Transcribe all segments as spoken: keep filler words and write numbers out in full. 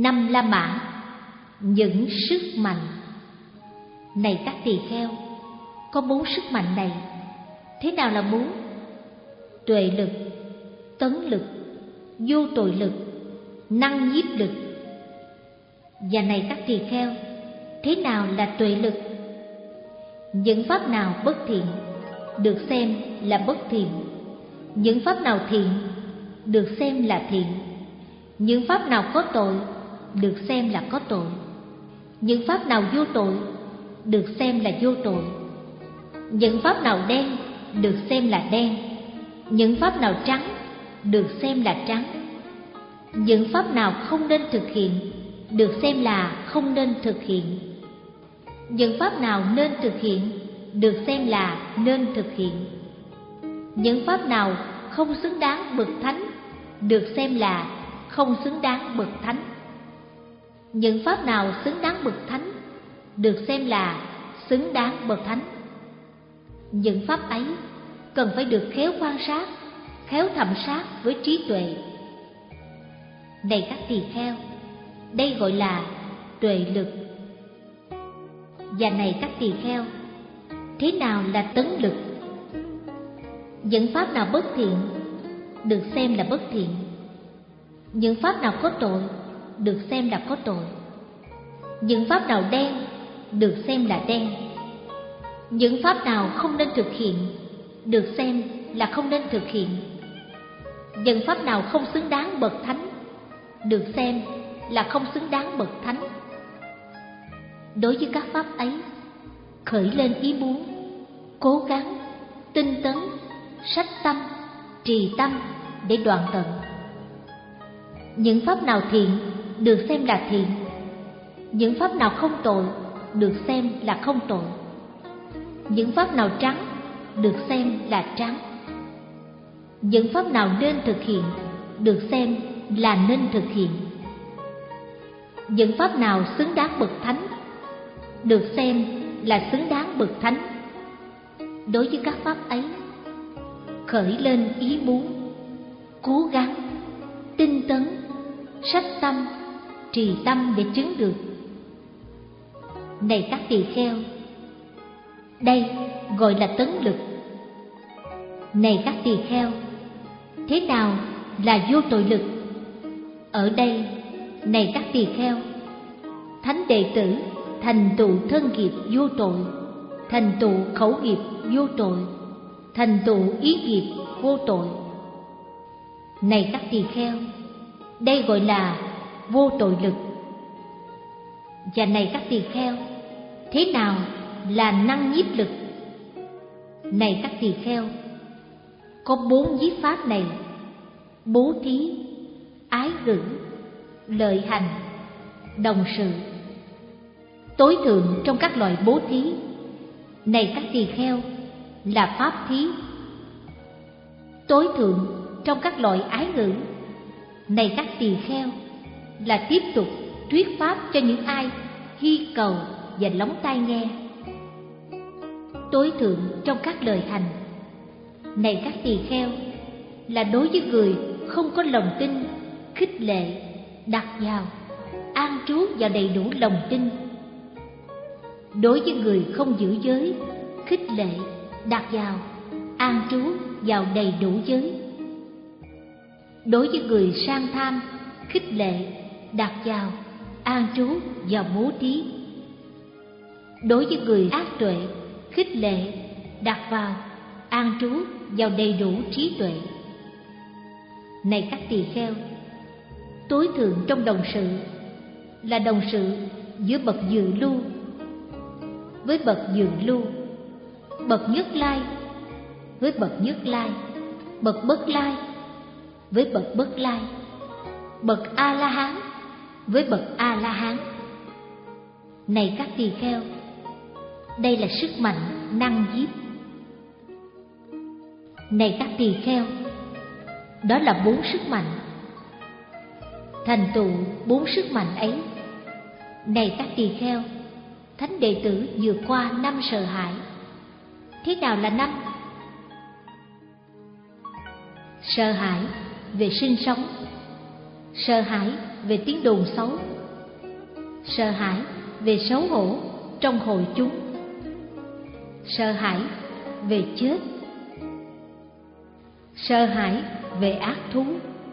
năm La Mã, những sức mạnh. Này các tỳ kheo, có bốn sức mạnh này. Thế nào là bốn? Tuệ lực, tấn lực, vô tội lực, năng nhiếp lực. Và này các tỳ kheo, thế nào là tuệ lực? Những pháp nào bất thiện được xem là bất thiện. Những pháp nào thiện được xem là thiện. Những pháp nào có tội được xem là có tội. Những pháp nào vô tội được xem là vô tội. Những pháp nào đen được xem là đen. Những pháp nào trắng được xem là trắng. Những pháp nào không nên thực hiện được xem là không nên thực hiện. Những pháp nào nên thực hiện được xem là nên thực hiện. Những pháp nào không xứng đáng bậc thánh được xem là không xứng đáng bậc thánh. Những pháp nào xứng đáng bậc thánh được xem là xứng đáng bậc thánh. Những pháp ấy cần phải được khéo quan sát, khéo thẩm sát với trí tuệ. Này các tỳ kheo, đây gọi là tuệ lực. Và này các tỳ kheo, thế nào là tấn lực? Những pháp nào bất thiện được xem là bất thiện. Những pháp nào có tội được xem là có tội. Những pháp nào đen được xem là đen. Những pháp nào không nên thực hiện được xem là không nên thực hiện. Những pháp nào không xứng đáng bậc thánh được xem là không xứng đáng bậc thánh. Đối với các pháp ấy, khởi lên ý muốn, cố gắng, tinh tấn, sách tâm, trì tâm để đoạn tận. Những pháp nào thiện được xem là thiện. Những pháp nào không tội được xem là không tội. Những pháp nào trắng được xem là trắng. Những pháp nào nên thực hiện được xem là nên thực hiện. Những pháp nào xứng đáng bậc thánh được xem là xứng đáng bậc thánh. Đối với các pháp ấy, khởi lên ý muốn, cố gắng, tinh tấn, sách tâm, trì tâm để chứng được. Này các tỳ kheo, đây gọi là tấn lực. Này các tỳ kheo, thế nào là vô tội lực? Ở đây, này các tỳ kheo, thánh đệ tử thành tựu thân nghiệp vô tội, thành tựu khẩu nghiệp vô tội, thành tựu ý nghiệp vô tội. Này các tỳ kheo, đây gọi là vô tội lực. Và này các tỳ kheo, thế nào là năng nhiếp lực? Này các tỳ kheo, có bốn nhiếp pháp này: bố thí, ái ngữ, lợi hành, đồng sự. Tối thượng trong các loại bố thí, này các tỳ kheo, là pháp thí. Tối thượng trong các loại ái ngữ, này các tỳ kheo, là tiếp tục thuyết pháp cho những ai hy cầu và lóng tai nghe. Tối thượng trong các lời hành, này các tỳ kheo, là đối với người không có lòng tin, khích lệ, đặt vào, an trú vào đầy đủ lòng tin. Đối với người không giữ giới, khích lệ, đặt vào, an trú vào đầy đủ giới. Đối với người sang tham, khích lệ, đặt vào, an trú vào bố thí. Đối với người ác tuệ, khích lệ, đặt vào, an trú vào đầy đủ trí tuệ. Này các tỳ kheo, tối thượng trong đồng sự là đồng sự giữa bậc dự lưu với bậc dự lưu, bậc nhất lai với bậc nhất lai, bậc bất lai với bậc bất lai, bậc a la hán với bậc a la hán. Này các tỳ kheo, đây là sức mạnh năng nhiếp. Này các tỳ kheo, đó là bốn sức mạnh. Thành tựu bốn sức mạnh ấy, này các tỳ kheo, thánh đệ tử vượt qua năm sợ hãi. Thế nào là năm? Sợ hãi về sinh sống, sợ hãi về tiếng đồn xấu, Sợ hãi về xấu hổ trong hội chúng. Sợ hãi về chết. Sợ hãi về ác thú.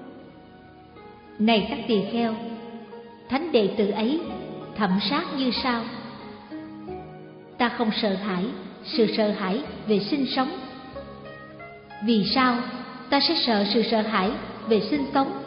Này các tỳ kheo, thánh đệ tử ấy thẩm sát như sau: ta không sợ hãi sự sợ hãi về sinh sống. Vì sao ta sẽ sợ sự sợ hãi về sinh sống?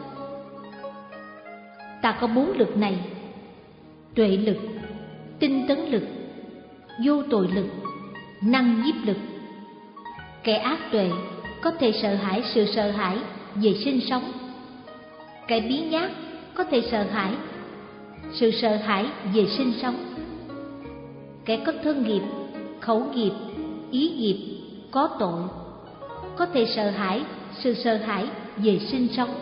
Ta có bốn lực này: tuệ lực, tinh tấn lực, vô tội lực, năng nhiếp lực. Kẻ ác tuệ có thể sợ hãi sự sợ hãi về sinh sống. Kẻ biếng nhác có thể sợ hãi sự sợ hãi về sinh sống. Kẻ có thân nghiệp, khẩu nghiệp, ý nghiệp, có tội có thể sợ hãi sự sợ hãi về sinh sống.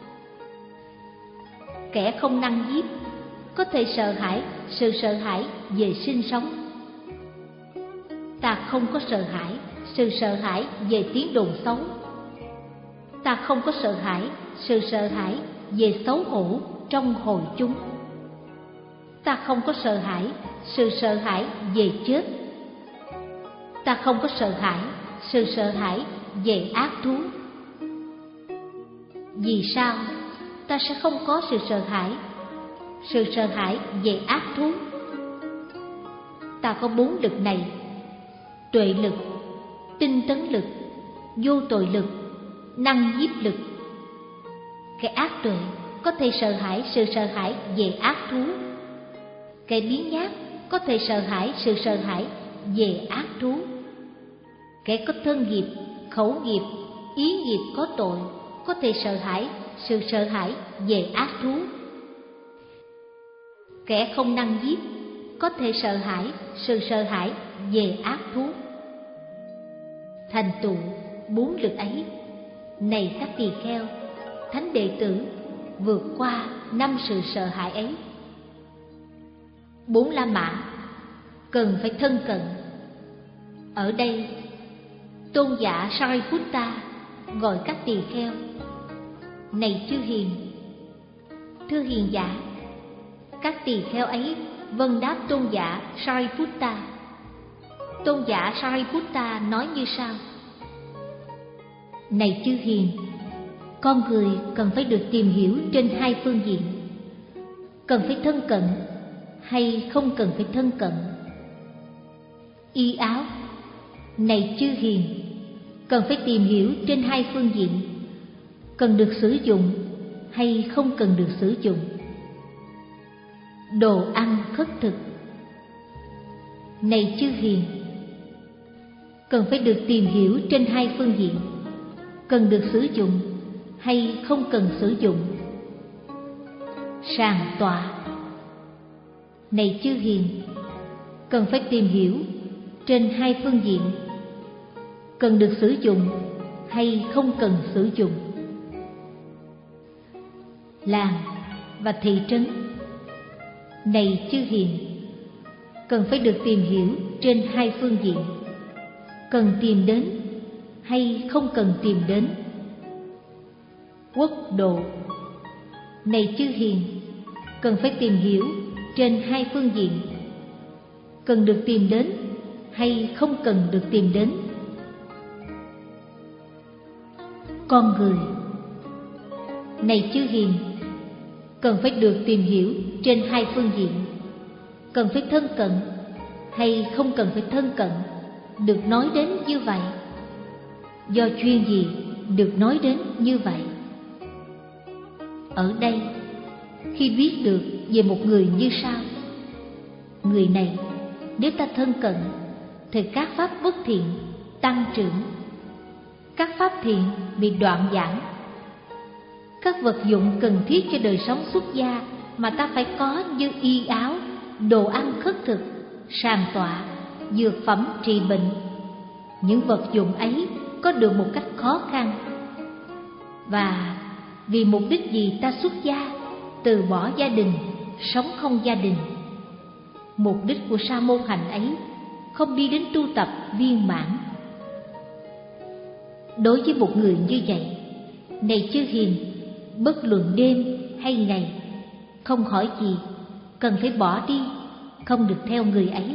Kẻ không năng nhiếp có thể sợ hãi sự sợ hãi về sinh sống. Ta không có sợ hãi sự sợ hãi về tiếng đồn xấu. Ta không có sợ hãi sự sợ hãi về xấu hổ trong hội chúng. Ta không có sợ hãi sự sợ hãi về chết. Ta không có sợ hãi sự sợ hãi về ác thú. Vì sao ta sẽ không có sự sợ hãi sự sợ hãi về ác thú? Ta có bốn lực này: tuệ lực, tinh tấn lực, vô tội lực, năng nhiếp lực. Kẻ ác tuệ có thể sợ hãi sự sợ hãi về ác thú. Kẻ biếng nhác có thể sợ hãi sự sợ hãi về ác thú. Kẻ có thân nghiệp, khẩu nghiệp, ý nghiệp có tội có thể sợ hãi sự sợ hãi về ác thú. Kẻ không năng nhiếp có thể sợ hãi sự sợ hãi về ác thú. Thành tựu bốn lực ấy, này các tỳ kheo, thánh đệ tử vượt qua năm sự sợ hãi ấy. Bốn La Mã cần phải thân cận. Ở đây, tôn giả Sariputta gọi các tỳ kheo: này chư hiền. Thưa hiền giả. Các tỳ kheo ấy vâng đáp tôn giả Sariputta. Tôn giả Sariputta nói như sau: này chư hiền, con người cần phải được tìm hiểu trên hai phương diện: cần phải thân cận hay không cần phải thân cận. Y áo, này chư hiền, cần phải tìm hiểu trên hai phương diện: cần được sử dụng hay không cần được sử dụng. Đồ ăn khất thực, này chư hiền, cần phải được tìm hiểu trên hai phương diện: cần được sử dụng hay không cần sử dụng. Sàng tọa, này chư hiền, cần phải tìm hiểu trên hai phương diện: cần được sử dụng hay không cần sử dụng. Làng và thị trấn, này chư hiền, cần phải được tìm hiểu trên hai phương diện: cần tìm đến hay không cần tìm đến. Quốc độ, này chư hiền, cần phải tìm hiểu trên hai phương diện: cần được tìm đến hay không cần được tìm đến. Con người, này chư hiền, cần phải được tìm hiểu trên hai phương diện: cần phải thân cận hay không cần phải thân cận. Được nói đến như vậy. Do chuyên gì được nói đến như vậy? Ở đây, khi biết được về một người như sau: người này nếu ta thân cận thì các pháp bất thiện tăng trưởng, các pháp thiện bị đoạn giảm. Các vật dụng cần thiết cho đời sống xuất gia mà ta phải có như y áo, đồ ăn khất thực, sàng tọa, dược phẩm trị bệnh, những vật dụng ấy có được một cách khó khăn. Và vì mục đích gì ta xuất gia, từ bỏ gia đình, sống không gia đình? Mục đích của sa môn hạnh ấy không đi đến tu tập viên mãn. Đối với một người như vậy, này chư hiền, bất luận đêm hay ngày, không hỏi gì, cần phải bỏ đi, không được theo người ấy.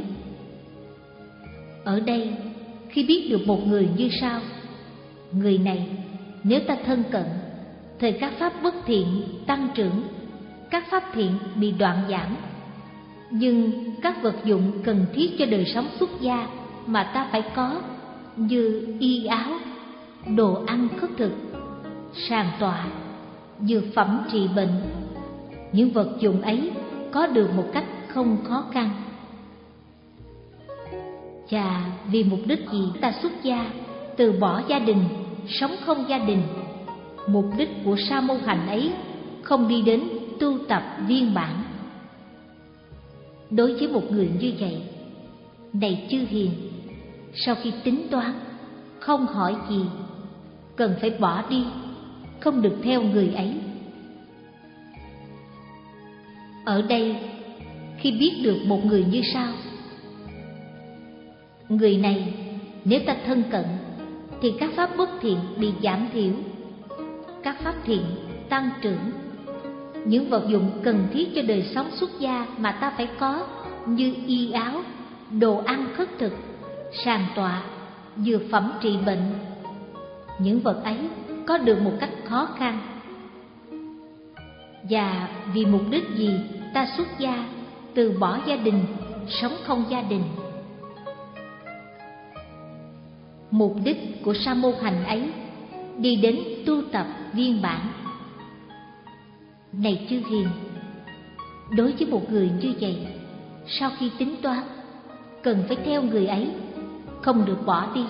Ở đây, khi biết được một người như sau: người này nếu ta thân cận, thời các pháp bất thiện tăng trưởng, các pháp thiện bị đoạn giảm, nhưng các vật dụng cần thiết cho đời sống xuất gia mà ta phải có, như y áo, đồ ăn khất thực, sàn tọa, dược phẩm trị bệnh, những vật dụng ấy có được một cách không khó khăn. Và vì mục đích gì ta xuất gia, từ bỏ gia đình, sống không gia đình? Mục đích của sa môn hành ấy không đi đến tu tập viên mãn. Đối với một người như vậy, này chư hiền, sau khi tính toán, không hỏi gì, cần phải bỏ đi, không được theo người ấy. Ở đây, khi biết được một người như sau: người này nếu ta thân cận, thì các pháp bất thiện bị giảm thiểu, các pháp thiện tăng trưởng, những vật dụng cần thiết cho đời sống xuất gia mà ta phải có, như y áo, đồ ăn khất thực, sàn tọa, dược phẩm trị bệnh, những vật ấy có được một cách khó khăn. Và vì mục đích gì ta xuất gia, từ bỏ gia đình, sống không gia đình? Mục đích của sa môn hành ấy đi đến tu tập viên mãn. Này chư hiền, đối với một người như vậy, sau khi tính toán, cần phải theo người ấy, không được bỏ đi.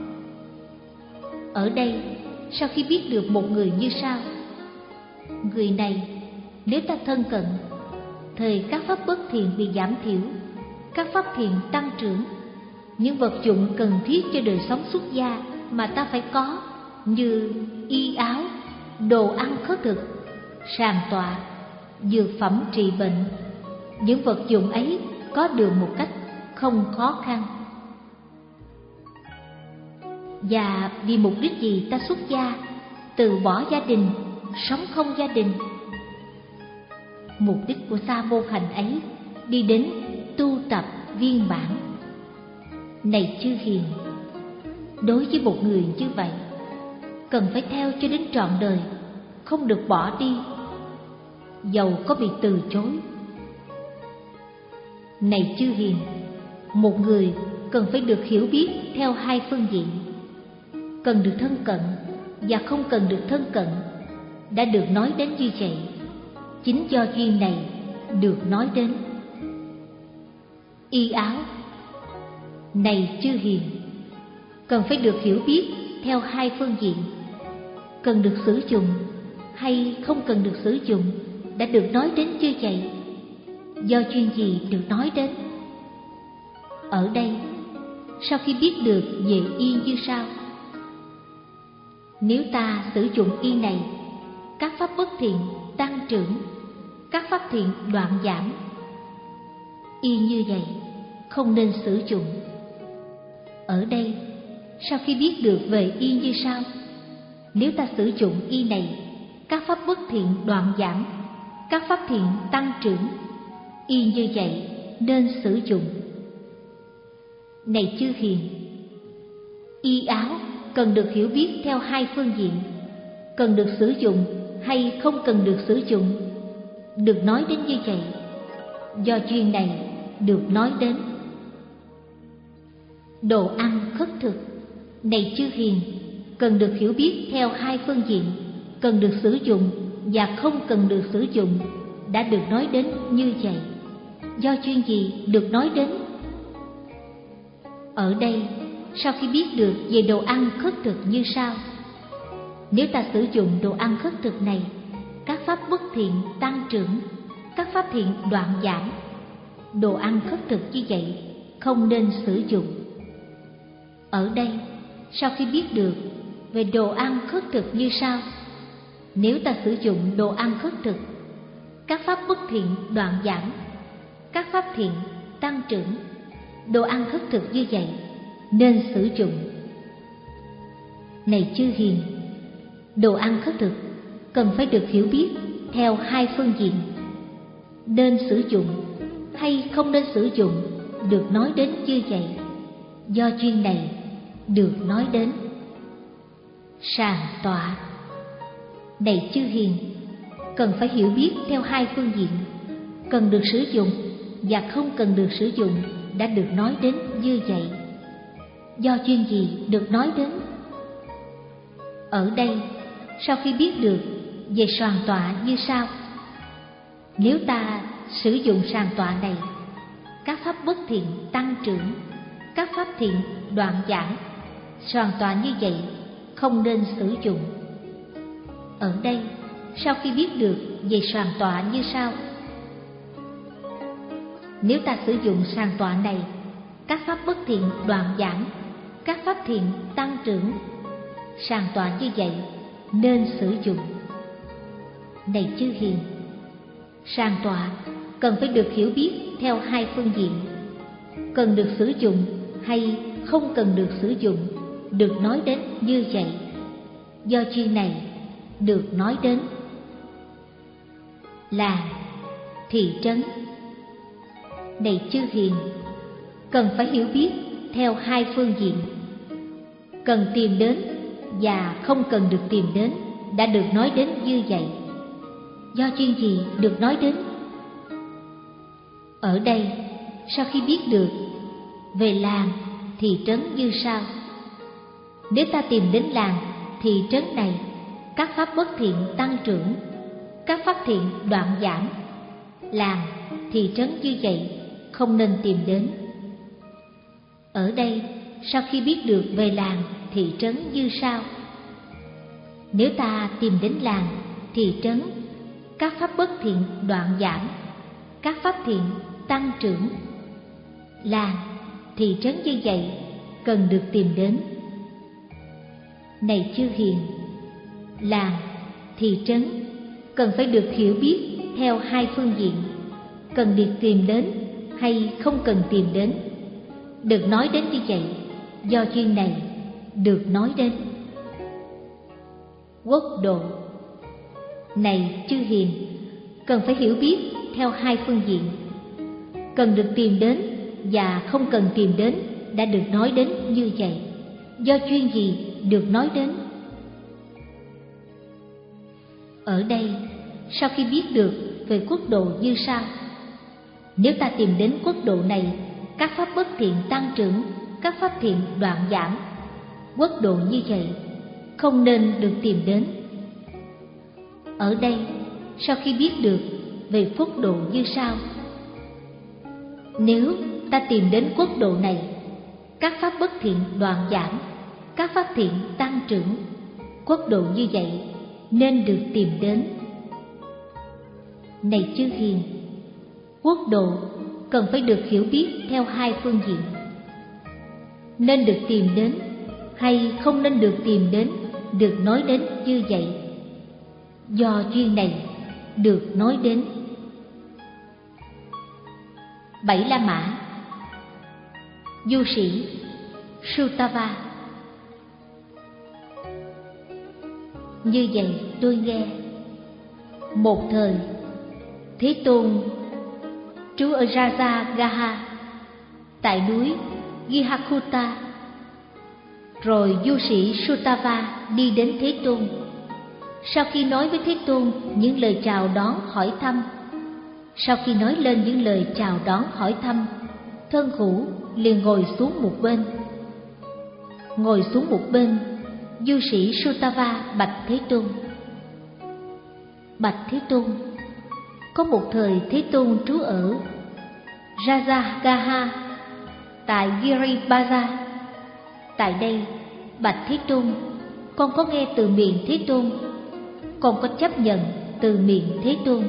Ở đây, sau khi biết được một người như sau: người này nếu ta thân cận, thời các pháp bất thiện bị giảm thiểu, các pháp thiện tăng trưởng, những vật dụng cần thiết cho đời sống xuất gia mà ta phải có, như y áo, đồ ăn khất thực, sàn tọa, dược phẩm trị bệnh, những vật dụng ấy có được một cách không khó khăn. Và vì mục đích gì ta xuất gia, từ bỏ gia đình, sống không gia đình? Mục đích của sa môn hành ấy đi đến tu tập viên mãn. Này chư hiền, đối với một người như vậy, cần phải theo cho đến trọn đời, không được bỏ đi, dầu có bị từ chối. Này chư hiền, một người cần phải được hiểu biết theo hai phương diện: cần được thân cận và không cần được thân cận. Đã được nói đến như vậy, chính do duyên này được nói đến. Y áo, này chư hiền, cần phải được hiểu biết theo hai phương diện: cần được sử dụng hay không cần được sử dụng. Đã được nói đến như vậy, do duyên gì được nói đến? Ở đây, sau khi biết được về y như sau: nếu ta sử dụng y này, các pháp bất thiện tăng trưởng, các pháp thiện đoạn giảm. Y như vậy không nên sử dụng. Ở đây, sau khi biết được về y như sau: nếu ta sử dụng y này, các pháp bất thiện đoạn giảm, các pháp thiện tăng trưởng. Y như vậy nên sử dụng. Này chư hiền, y áo cần được hiểu biết theo hai phương diện: cần được sử dụng hay không cần được sử dụng. Được nói đến như vậy, do duyên này được nói đến. Đồ ăn khất thực, này chư hiền, cần được hiểu biết theo hai phương diện: cần được sử dụng và không cần được sử dụng. Đã được nói đến như vậy, do duyên gì được nói đến? Ở đây, sau khi biết được về đồ ăn khất thực như sau: nếu ta sử dụng đồ ăn khất thực này, các pháp bất thiện tăng trưởng, các pháp thiện đoạn giảm. Đồ ăn khất thực như vậy không nên sử dụng. Ở đây, sau khi biết được về đồ ăn khất thực như sau: nếu ta sử dụng đồ ăn khất thực, các pháp bất thiện đoạn giảm, các pháp thiện tăng trưởng. Đồ ăn khất thực như vậy nên sử dụng. Này chư hiền, đồ ăn khất thực cần phải được hiểu biết theo hai phương diện: nên sử dụng hay không nên sử dụng được nói đến như vậy. Do duyên này được nói đến. Sàng tọa. Này chư hiền, cần phải hiểu biết theo hai phương diện, cần được sử dụng và không cần được sử dụng đã được nói đến như vậy. Do duyên gì được nói đến? Ở đây, sau khi biết được về sàng tọa như sau: nếu ta sử dụng sàng tọa này, các pháp bất thiện tăng trưởng, các pháp thiện đoạn giảm. Sàng tọa như vậy không nên sử dụng. Ở đây, sau khi biết được về sàng tọa như sau: nếu ta sử dụng sàng tọa này, các pháp bất thiện đoạn giảm, các pháp thiện tăng trưởng. Sàng tọa như vậy nên sử dụng. Này chư hiền, sàng tọa cần phải được hiểu biết theo hai phương diện, cần được sử dụng hay không cần được sử dụng được nói đến như vậy. Do duyên này được nói đến. Làng, thị trấn. Này chư hiền, cần phải hiểu biết theo hai phương diện, cần tìm đến và không cần được tìm đến đã được nói đến như vậy. Do duyên gì được nói đến? Ở đây, sau khi biết được về làng, thị trấn như sau: nếu ta tìm đến làng, thị trấn này, các pháp bất thiện tăng trưởng, các pháp thiện đoạn giảm. Làng, thị trấn như vậy không nên tìm đến. Ở đây, sau khi biết được về làng, thị trấn như sau: nếu ta tìm đến làng, thị trấn, các pháp bất thiện đoạn giảm, các pháp thiện tăng trưởng. Làng, thị trấn như vậy cần được tìm đến. Này chư hiền, làng, thị trấn cần phải được hiểu biết theo hai phương diện, cần được tìm đến hay không cần tìm đến được nói đến như vậy. Do duyên này được nói đến. Quốc độ. Này chư hiền, cần phải hiểu biết theo hai phương diện, cần được tìm đến và không cần tìm đến đã được nói đến như vậy. Do duyên gì được nói đến? Ở đây, sau khi biết được về quốc độ như sau: nếu ta tìm đến quốc độ này, các pháp bất thiện tăng trưởng, các pháp thiện đoạn giảm. Quốc độ như vậy không nên được tìm đến. Ở đây, sau khi biết được về quốc độ như sau: nếu ta tìm đến quốc độ này, các pháp bất thiện đoạn giảm, các pháp thiện tăng trưởng. Quốc độ như vậy nên được tìm đến. Này chư hiền, quốc độ cần phải được hiểu biết theo hai phương diện, nên được tìm đến hay không nên được tìm đến được nói đến như vậy. Do duyên này được nói đến. Bảy La Mã. Du sĩ Sutava. Như vậy tôi nghe, một thời Thế Tôn trú ở Rajagaha tại núi Gihakuta. Rồi du sĩ Sutava đi đến Thế Tôn. Sau khi nói với Thế Tôn những lời chào đón hỏi thăm, sau khi nói lên những lời chào đón hỏi thăm, thân hữu liền ngồi xuống một bên. Ngồi xuống một bên, du sĩ Sutava bạch Thế Tôn: bạch Thế Tôn, có một thời Thế Tôn trú ở Rajagaha tại Giribara. Tại đây, bạch Thế Tôn, con có nghe từ miệng Thế Tôn, con có chấp nhận từ miệng Thế Tôn.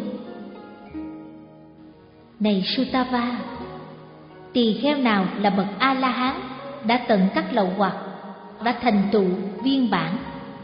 Này Sutava, tỳ kheo nào là bậc A La Hán đã tận các lậu hoặc, đã thành tựu viên bản,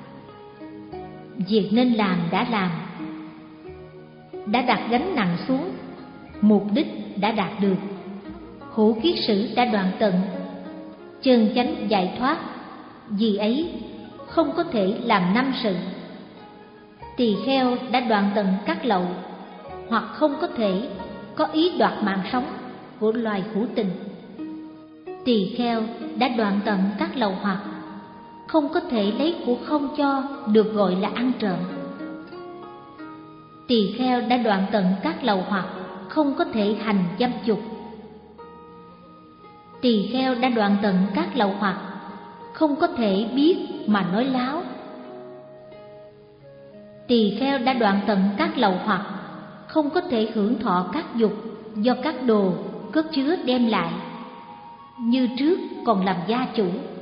việc nên làm đã làm, đã đặt gánh nặng xuống, mục đích đã đạt được, hữu kiết sử đã đoạn tận, chân chánh giải thoát, vì ấy không có thể làm năm sự. Tỳ kheo đã đoạn tận các lậu, hoặc không có thể có ý đoạt mạng sống của loài hữu tình. Tỳ kheo đã đoạn tận các lậu hoặc, không có thể lấy của không cho được gọi là ăn trộm. Tỳ kheo đã đoạn tận các lậu hoặc, không có thể hành dâm dục. Tỳ kheo đã đoạn tận các lậu hoặc, không có thể biết mà nói láo. Tỳ kheo đã đoạn tận các lậu hoặc, không có thể hưởng thọ các dục do các đồ cất chứa đem lại, như trước còn làm gia chủ.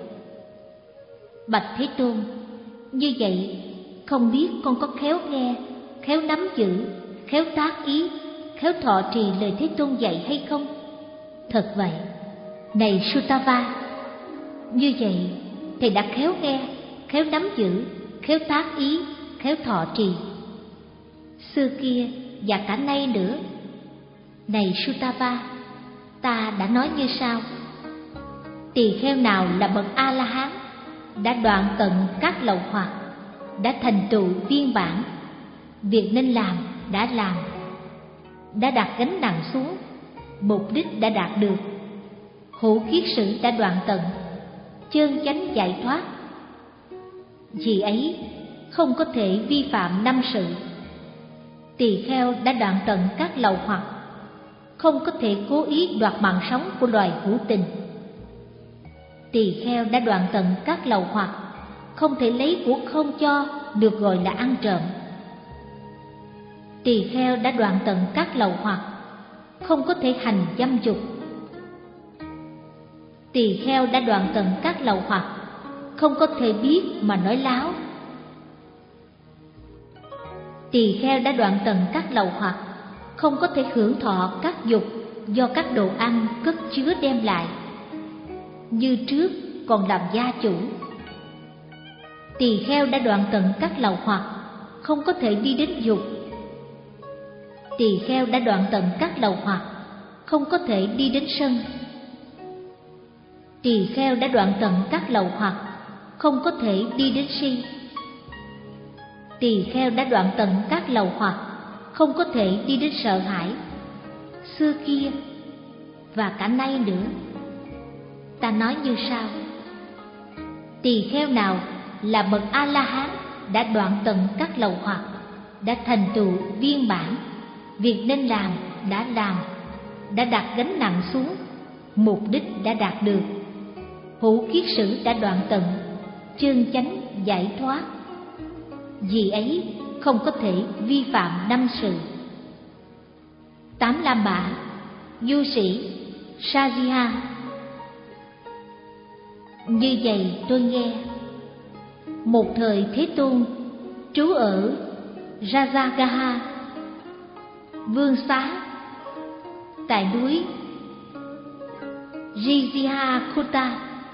Bạch Thế Tôn, như vậy không biết con có khéo nghe, khéo nắm giữ, khéo tác ý, khéo thọ trì lời Thế Tôn dạy hay không? Thật vậy, này Sutava, như vậy thầy đã khéo nghe, khéo nắm giữ, khéo tác ý, khéo thọ trì. Xưa kia và cả nay nữa, này Sutava, ta đã nói như sau: tỳ kheo nào là bậc A La Hán, đã đoạn tận các lậu hoặc, đã thành tựu viên bản, việc nên làm đã làm, đã đặt gánh nặng xuống, mục đích đã đạt được, hữu kiết sử đã đoạn tận, chơn chánh giải thoát. Vì ấy không có thể vi phạm năm sự. Tỳ kheo đã đoạn tận các lậu hoặc, không có thể cố ý đoạt mạng sống của loài hữu tình. Tỳ kheo đã đoạn tận các lậu hoặc, không thể lấy của không cho được gọi là ăn trộm. Tỳ kheo đã đoạn tận các lậu hoặc, không có thể hành dâm dục. Tỳ kheo đã đoạn tận các lậu hoặc, không có thể biết mà nói láo. Tỳ kheo đã đoạn tận các lậu hoặc, không có thể hưởng thọ các dục do các đồ ăn cất chứa đem lại, như trước còn làm gia chủ. Tỳ kheo đã đoạn tận các lậu hoặc, không có thể đi đến dục. Tỳ kheo đã đoạn tận các lậu hoặc, không có thể đi đến sân. Tỳ kheo đã đoạn tận các lậu hoặc, không có thể đi đến si. Tỳ kheo đã đoạn tận các lậu hoặc, không có thể đi đến sợ hãi. Xưa kia và cả nay nữa, ta nói như sau: tỳ kheo nào là bậc A La Hán, đã đoạn tận các lậu hoặc, đã thành tựu viên bản, việc nên làm đã làm, đã đặt gánh nặng xuống, mục đích đã đạt được, hữu kiết sử đã đoạn tận, chơn chánh giải thoát. Vì ấy không có thể vi phạm năm sự. Tám Lam Bạ, du sĩ Sajiha. Như vậy tôi nghe, một thời Thế Tôn trú ở Rajagaha, vương xá, tại núi Rijihakutta.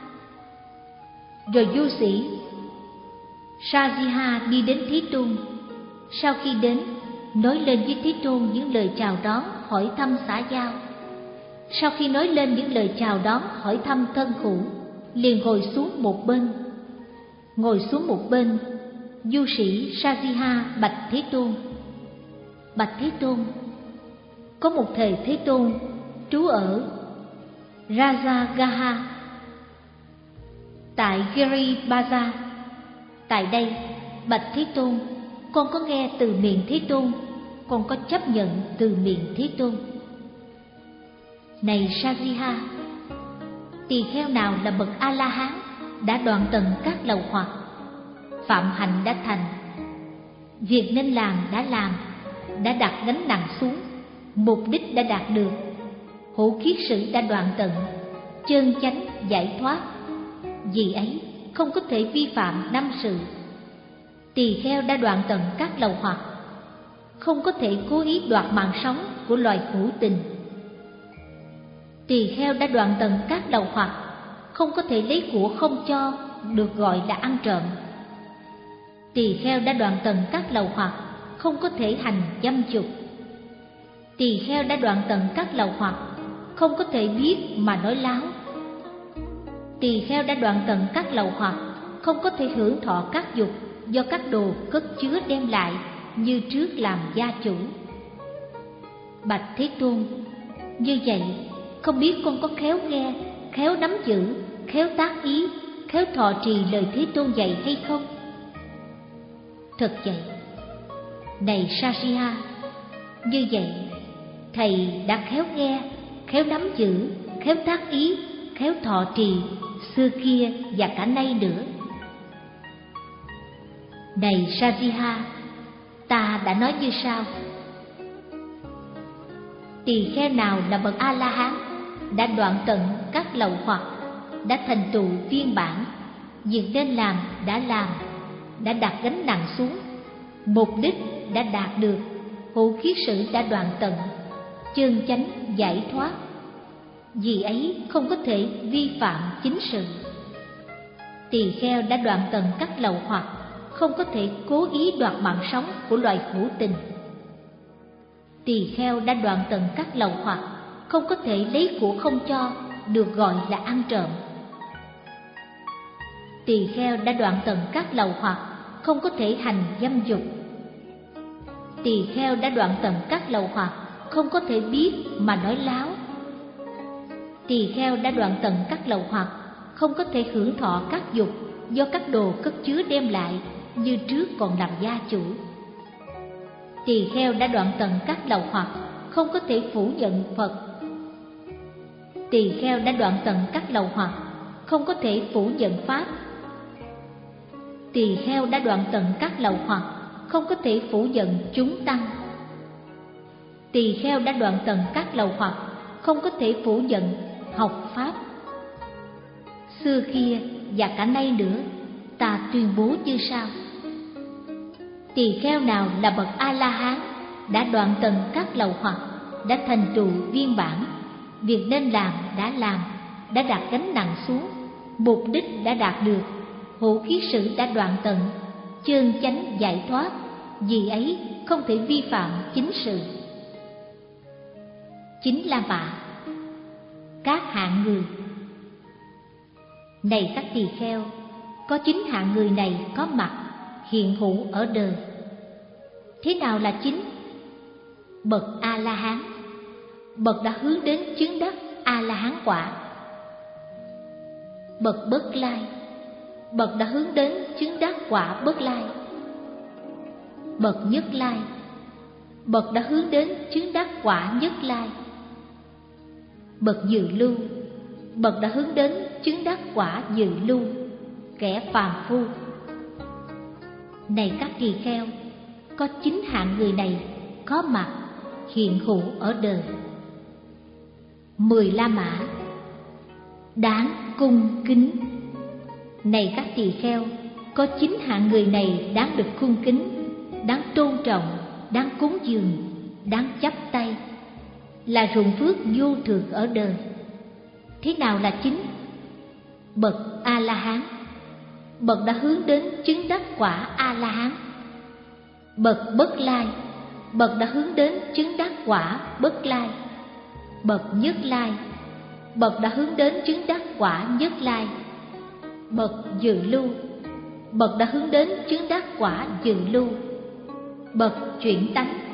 Rồi du sĩ Sajiha đi đến Thế Tôn. Sau khi đến, nói lên với Thế Tôn những lời chào đón, hỏi thăm xã giao. Sau khi nói lên những lời chào đón, hỏi thăm thân hữu, liền ngồi xuống một bên. Ngồi xuống một bên, du sĩ Sajiha bạch Thế Tôn: bạch Thế Tôn, có một thời Thế Tôn trú ở Rajagaha, tại Giribhaja. Tại đây, bạch Thế Tôn, con có nghe từ miệng Thế Tôn, con có chấp nhận từ miệng Thế Tôn. Này Sajiha, tỳ kheo nào là bậc A La Hán, đã đoạn tận các lậu hoặc, phạm hạnh đã thành, việc nên làm đã làm, đã đặt gánh nặng xuống, mục đích đã đạt được, hữu kiết sử đã đoạn tận, chơn chánh giải thoát. Vì ấy không có thể vi phạm năm sự. Tỳ kheo đã đoạn tận các lậu hoặc, không có thể cố ý đoạt mạng sống của loài hữu tình. Tỳ kheo đã đoạn tận các lậu hoặc, không có thể lấy của không cho được gọi là ăn trộm. Tỳ kheo đã đoạn tận các lậu hoặc, không có thể hành dâm dục. Tỳ kheo đã đoạn tận các lậu hoặc, không có thể biết mà nói láo. Tỳ kheo đã đoạn tận các lậu hoặc, không có thể hưởng thọ các dục do các đồ cất chứa đem lại, như trước làm gia chủ. Bạch Thế Tôn, như vậy không biết con có khéo nghe, khéo nắm giữ, khéo tác ý, khéo thọ trì lời Thế Tôn dạy hay không? Thật vậy. Này Saria, như vậy thầy đã khéo nghe, khéo nắm giữ, khéo tác ý, khéo thọ trì xưa kia và cả nay nữa. Này Saria, ta đã nói như sau: tỳ kheo nào là bậc A La Hán, đã đoạn tận các lậu hoặc, đã thành tựu viên bản, việc nên làm đã làm, đã đặt gánh nặng xuống, mục đích đã đạt được, hữu khiết sự đã đoạn tận, chân chánh giải thoát, vì ấy không có thể vi phạm chính sự. Tỳ kheo đã đoạn tận các lậu hoặc, không có thể cố ý đoạt mạng sống của loài hữu tình. Tỳ kheo đã đoạn tận các lậu hoặc, không có thể lấy của không cho, được gọi là ăn trộm. Tỳ kheo đã đoạn tận các lậu hoặc, không có thể hành dâm dục. Tỳ kheo đã đoạn tận các lậu hoặc, không có thể biết mà nói láo. Tỳ kheo đã đoạn tận các lậu hoặc, không có thể hưởng thọ các dục do các đồ cất chứa đem lại, như trước còn làm gia chủ. Tỳ kheo đã đoạn tận các lậu hoặc, không có thể phủ nhận Phật. Tỳ kheo đã đoạn tận các lậu hoặc, không có thể phủ nhận Pháp. Tỳ kheo đã đoạn tận các lậu hoặc, không có thể phủ nhận chúng tăng. Tỳ kheo đã đoạn tận các lậu hoặc, không có thể phủ nhận học Pháp. Xưa kia và cả nay nữa, ta tuyên bố như sau: tỳ kheo nào là bậc A La Hán, đã đoạn tận các lậu hoặc, đã thành tựu viên bản, việc nên làm đã làm, đã đặt gánh nặng xuống, mục đích đã đạt được, hữu khiết sự đã đoạn tận, chân chánh giải thoát, vì ấy không thể vi phạm chính sự. Chính La Mã. Các hạng người. Này các tỳ kheo, có chín hạng người này có mặt, hiện hữu ở đời. Thế nào là chín? Bậc A La Hán, bậc đã hướng đến chứng đắc A La Hán quả. Bậc Bất Lai, bậc đã hướng đến chứng đắc quả Bất Lai. Bậc Nhất Lai, bậc đã hướng đến chứng đắc quả Nhất Lai. Bậc Dự Lưu, bậc đã hướng đến chứng đắc quả Dự Lưu, kẻ phàm phu. Này các tỳ kheo, có chín hạng người này có mặt, hiện hữu ở đời. Mười La Mã. Đáng cung kính. Này các tỳ kheo, có chín hạng người này đáng được cung kính, đáng tôn trọng, đáng cúng dường, đáng chắp tay, là ruộng phước vô thượng ở đời. Thế nào là chín? Bậc A La Hán, bậc đã hướng đến chứng đắc quả A La Hán. Bậc Bất Lai, bậc đã hướng đến chứng đắc quả Bất Lai. Bậc Nhất Lai, bậc đã hướng đến chứng đắc quả Nhất Lai. Bậc Dự Lưu, bậc đã hướng đến chứng đắc quả Dự Lưu. Bậc Chuyển Tánh,